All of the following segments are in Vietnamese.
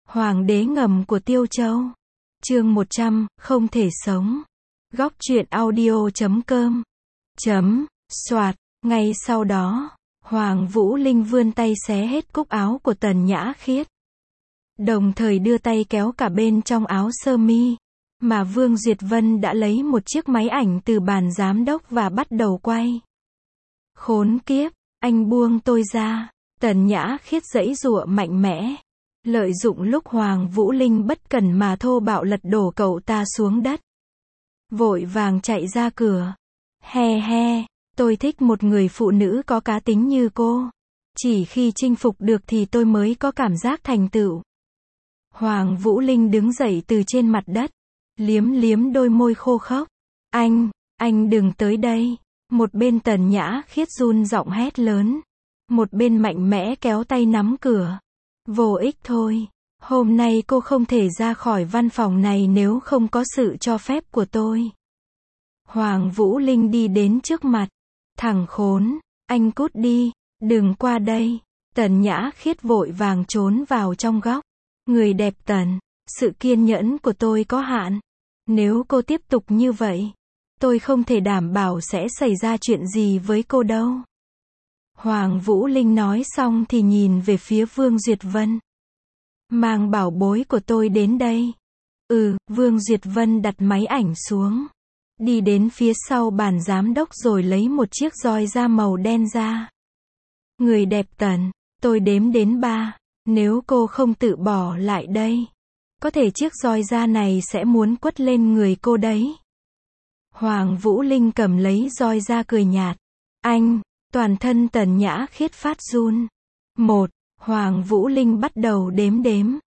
Hoàng đế ngầm của Tiêu Châu. Chương 100, không thể sống. Góc truyện audio.com. Soạt. Ngay sau đó, Hoàng Vũ Linh vươn tay xé hết cúc áo của Tần Nhã Khiết. Đồng thời đưa tay kéo cả bên trong áo sơ mi, mà Vương Duyệt Vân đã lấy một chiếc máy ảnh từ bàn giám đốc và bắt đầu quay. Khốn kiếp, anh buông tôi ra. Tần Nhã Khiết giãy giụa mạnh mẽ, lợi dụng lúc Hoàng Vũ Linh bất cẩn mà thô bạo lật đổ cậu ta xuống đất. Vội vàng chạy ra cửa. He he, tôi thích một người phụ nữ có cá tính như cô. Chỉ khi chinh phục được thì tôi mới có cảm giác thành tựu. Hoàng Vũ Linh đứng dậy từ trên mặt đất, liếm liếm đôi môi khô khốc. Anh đừng tới đây. Một bên Tần Nhã Khiết run giọng hét lớn. Một bên mạnh mẽ kéo tay nắm cửa. Vô ích thôi. Hôm nay cô không thể ra khỏi văn phòng này nếu không có sự cho phép của tôi. Hoàng Vũ Linh đi đến trước mặt. Thằng khốn, anh cút đi, đừng qua đây. Tần Nhã Khiết vội vàng trốn vào trong góc. Người đẹp Tần, sự kiên nhẫn của tôi có hạn. Nếu cô tiếp tục như vậy, tôi không thể đảm bảo sẽ xảy ra chuyện gì với cô đâu. Hoàng Vũ Linh nói xong thì nhìn về phía Vương Duyệt Vân. Mang bảo bối của tôi đến đây. Vương Duyệt Vân đặt máy ảnh xuống. Đi đến phía sau bàn giám đốc rồi lấy một chiếc roi da màu đen ra. Người đẹp Tần, tôi đếm đến 3. Nếu cô không tự bỏ lại đây, có thể chiếc roi da này sẽ muốn quất lên người cô đấy. Hoàng Vũ Linh cầm lấy roi da cười nhạt. Toàn thân Tần Nhã Khiết phát run. 1. Hoàng Vũ Linh bắt đầu đếm.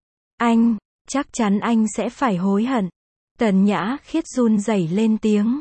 Chắc chắn anh sẽ phải hối hận. Tần Nhã Khiết run rẩy lên tiếng.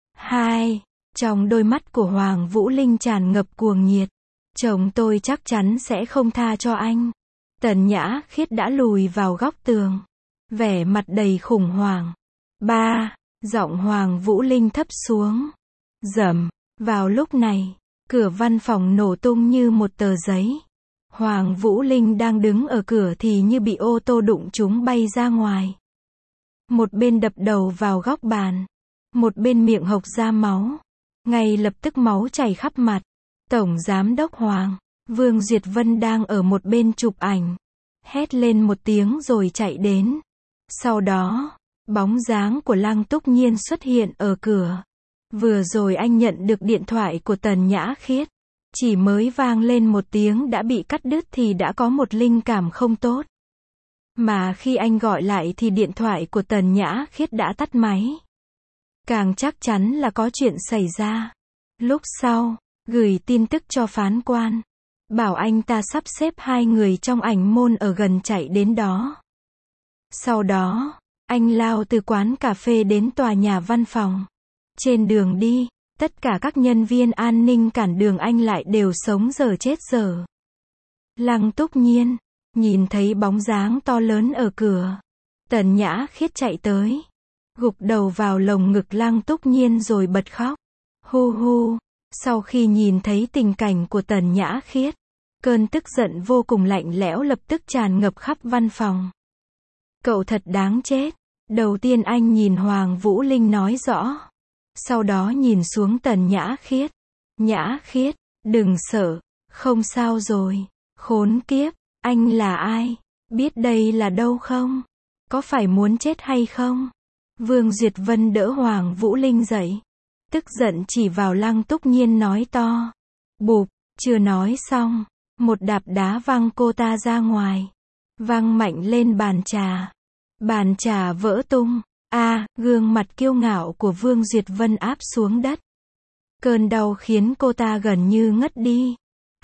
2. Trong đôi mắt của Hoàng Vũ Linh tràn ngập cuồng nhiệt. Chồng tôi chắc chắn sẽ không tha cho anh. Tần Nhã Khiết đã lùi vào góc tường, vẻ mặt đầy khủng hoảng. 3. Giọng Hoàng Vũ Linh thấp xuống. Rầm. Vào lúc này, cửa văn phòng nổ tung như một tờ giấy. Hoàng Vũ Linh đang đứng ở cửa thì như bị ô tô đụng trúng bay ra ngoài. Một bên đập đầu vào góc bàn, một bên miệng hộc ra máu. Ngay lập tức máu chảy khắp mặt. Tổng giám đốc Hoàng, Vương Duyệt Vân đang ở một bên chụp ảnh. Hét lên một tiếng rồi chạy đến. Sau đó, bóng dáng của Lăng Túc Nhiên xuất hiện ở cửa. Vừa rồi anh nhận được điện thoại của Tần Nhã Khiết. Chỉ mới vang lên một tiếng đã bị cắt đứt thì đã có một linh cảm không tốt. Mà khi anh gọi lại thì điện thoại của Tần Nhã Khiết đã tắt máy. Càng chắc chắn là có chuyện xảy ra. Lúc sau, gửi tin tức cho phán quan. Bảo anh ta sắp xếp 2 người trong ảnh môn ở gần chạy đến đó. Sau đó, anh lao từ quán cà phê đến tòa nhà văn phòng. Trên đường đi, tất cả các nhân viên an ninh cản đường anh lại đều sống dở chết dở. Lăng Túc Nhiên, nhìn thấy bóng dáng to lớn ở cửa. Tần Nhã Khiết chạy tới, gục đầu vào lồng ngực Lăng Túc Nhiên rồi bật khóc. Hu hu, sau khi nhìn thấy tình cảnh của Tần Nhã Khiết, cơn tức giận vô cùng lạnh lẽo lập tức tràn ngập khắp văn phòng. Cậu thật đáng chết. Đầu tiên anh nhìn Hoàng Vũ Linh nói rõ. Sau đó nhìn xuống Tần Nhã Khiết. Nhã Khiết, đừng sợ, không sao rồi. Khốn kiếp, anh là ai? Biết đây là đâu không? Có phải muốn chết hay không? Vương Duyệt Vân đỡ Hoàng Vũ Linh dậy. Tức giận chỉ vào Lăng Túc Nhiên nói to. Bụp, chưa nói xong. Một đạp đá văng cô ta ra ngoài. Văng mạnh lên bàn trà. Bàn trà vỡ tung. Gương mặt kiêu ngạo của Vương Duyệt Vân áp xuống đất. Cơn đau khiến cô ta gần như ngất đi.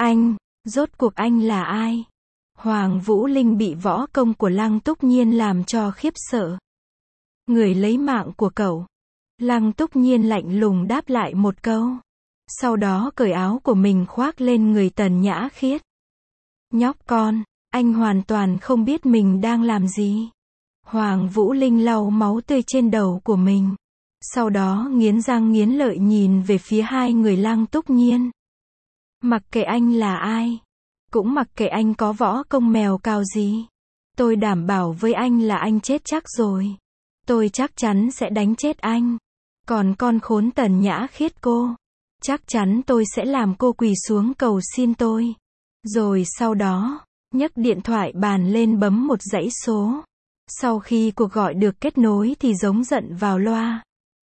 Rốt cuộc anh là ai? Hoàng Vũ Linh bị võ công của Lăng Túc Nhiên làm cho khiếp sợ. Người lấy mạng của cậu. Lăng Túc Nhiên lạnh lùng đáp lại một câu. Sau đó cởi áo của mình khoác lên người Tần Nhã Khiết. Nhóc con, anh hoàn toàn không biết mình đang làm gì. Hoàng Vũ Linh lau máu tươi trên đầu của mình. Sau đó nghiến răng nghiến lợi nhìn về phía 2 người Lăng Túc Nhiên. Mặc kệ anh là ai, cũng mặc kệ anh có võ công mèo cào gì, Tôi đảm bảo với anh là anh chết chắc rồi. Tôi chắc chắn sẽ đánh chết anh. Còn con khốn Tần Nhã Khiết cô, chắc chắn tôi sẽ làm cô quỳ xuống cầu xin tôi. Rồi sau đó, nhấc điện thoại bàn lên bấm một dãy số. Sau khi cuộc gọi được kết nối thì giống giận vào loa.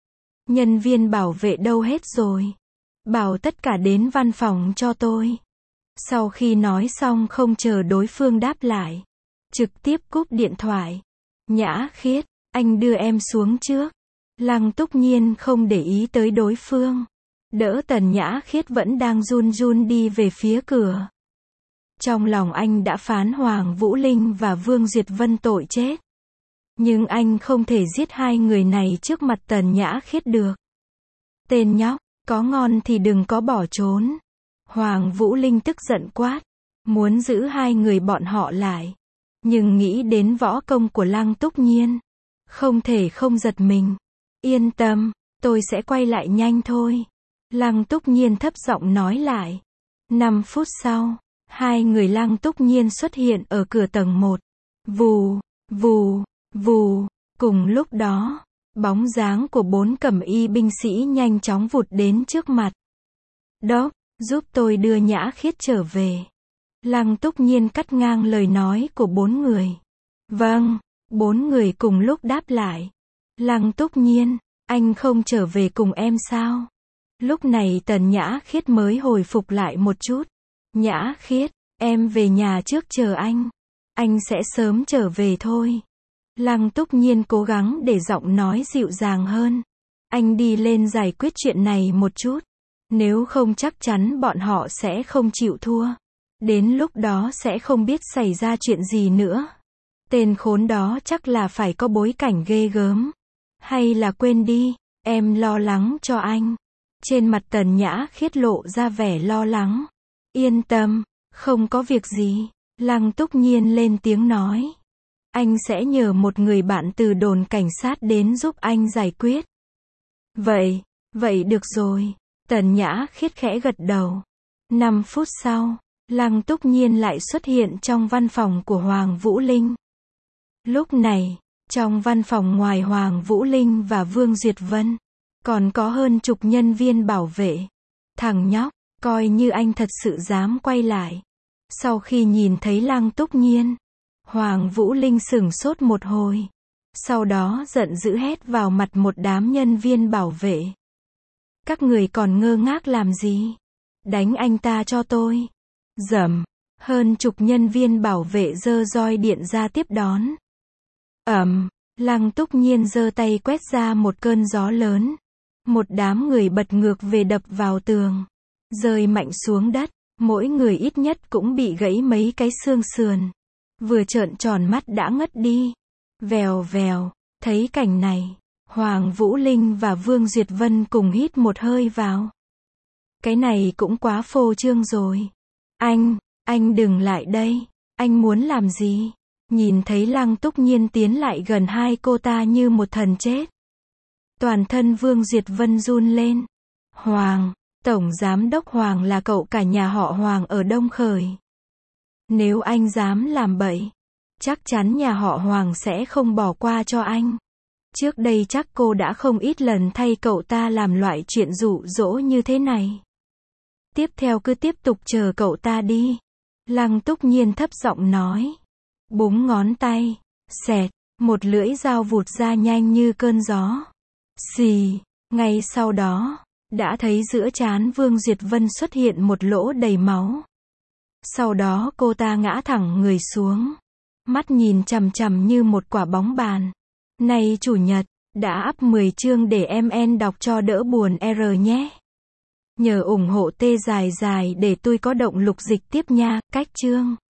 Nhân viên bảo vệ đâu hết rồi? Bảo tất cả đến văn phòng cho tôi. Sau khi nói xong không chờ đối phương đáp lại, trực tiếp cúp điện thoại. Nhã Khiết, anh đưa em xuống trước. Lăng Túc Nhiên không để ý tới đối phương. Đỡ Tần Nhã Khiết vẫn đang run run đi về phía cửa. Trong lòng anh đã phán Hoàng Vũ Linh và Vương Duyệt Vân tội chết. Nhưng anh không thể giết hai người này trước mặt Tần Nhã Khiết được. Tên nhóc, có ngon thì đừng có bỏ trốn. Hoàng Vũ Linh tức giận quát, muốn giữ hai người bọn họ lại. Nhưng nghĩ đến võ công của Lăng Túc Nhiên, không thể không giật mình. Yên tâm, tôi sẽ quay lại nhanh thôi. Lăng Túc Nhiên thấp giọng nói lại. 5 phút sau, hai người Lăng Túc Nhiên xuất hiện ở cửa tầng 1. Vù, vù, vù. Cùng lúc đó, bóng dáng của 4 cẩm y binh sĩ nhanh chóng vụt đến trước mặt. Đốc, giúp tôi đưa Nhã Khiết trở về. Lăng Túc Nhiên cắt ngang lời nói của 4 người. Vâng, 4 người cùng lúc đáp lại. Lăng Túc Nhiên, anh không trở về cùng em sao? Lúc này Tần Nhã Khiết mới hồi phục lại một chút. Nhã Khiết, em về nhà trước chờ anh. Anh sẽ sớm trở về thôi. Lăng Túc Nhiên cố gắng để giọng nói dịu dàng hơn. Anh đi lên giải quyết chuyện này một chút. Nếu không chắc chắn bọn họ sẽ không chịu thua. Đến lúc đó sẽ không biết xảy ra chuyện gì nữa. Tên khốn đó chắc là phải có bối cảnh ghê gớm. Hay là quên đi, em lo lắng cho anh. Trên mặt Tần Nhã Khiết lộ ra vẻ lo lắng. Yên tâm, không có việc gì. Lăng Túc Nhiên lên tiếng nói. Anh sẽ nhờ một người bạn từ đồn cảnh sát đến giúp anh giải quyết. Vậy được rồi. Tần Nhã Khiết khẽ gật đầu. 5 phút sau, Lăng Túc Nhiên lại xuất hiện trong văn phòng của Hoàng Vũ Linh. Lúc này, trong văn phòng ngoài Hoàng Vũ Linh và Vương Duyệt Vân, còn có hơn chục nhân viên bảo vệ. Thằng nhóc, coi như anh thật sự dám quay lại. Sau khi nhìn thấy Lăng Túc Nhiên, Hoàng Vũ Linh sửng sốt một hồi. Sau đó giận dữ hét vào mặt một đám nhân viên bảo vệ. Các người còn ngơ ngác làm gì? Đánh anh ta cho tôi. Rầm, hơn chục nhân viên bảo vệ giơ roi điện ra tiếp đón. Lăng Túc Nhiên giơ tay quét ra một cơn gió lớn. Một đám người bật ngược về đập vào tường. Rơi mạnh xuống đất, mỗi người ít nhất cũng bị gãy mấy cái xương sườn. Vừa trợn tròn mắt đã ngất đi. Vèo vèo, thấy cảnh này, Hoàng Vũ Linh và Vương Duyệt Vân cùng hít một hơi vào. Cái này cũng quá phô trương rồi. Anh đừng lại đây. Anh muốn làm gì? Nhìn thấy Lăng Túc Nhiên tiến lại gần hai cô ta như một thần chết. Toàn thân Vương Duyệt Vân run lên. Tổng giám đốc Hoàng là cậu cả nhà họ Hoàng ở Đông Khởi. Nếu anh dám làm bậy, chắc chắn nhà họ Hoàng sẽ không bỏ qua cho anh. Trước đây chắc cô đã không ít lần thay cậu ta làm loại chuyện dụ dỗ như thế này. Tiếp theo cứ tiếp tục chờ cậu ta đi. Lăng Túc Nhiên thấp giọng nói. Búng ngón tay. Xẹt. Một lưỡi dao vụt ra nhanh như cơn gió. Xì. Ngay sau đó, đã thấy giữa trán Vương Duyệt Vân xuất hiện một lỗ đầy máu. Sau đó cô ta ngã thẳng người xuống. Mắt nhìn chằm chằm như một quả bóng bàn. Này chủ nhật, đã up 10 chương để MN đọc cho đỡ buồn R nhé. Nhờ ủng hộ T dài để tôi có động lực dịch tiếp nha. Cách chương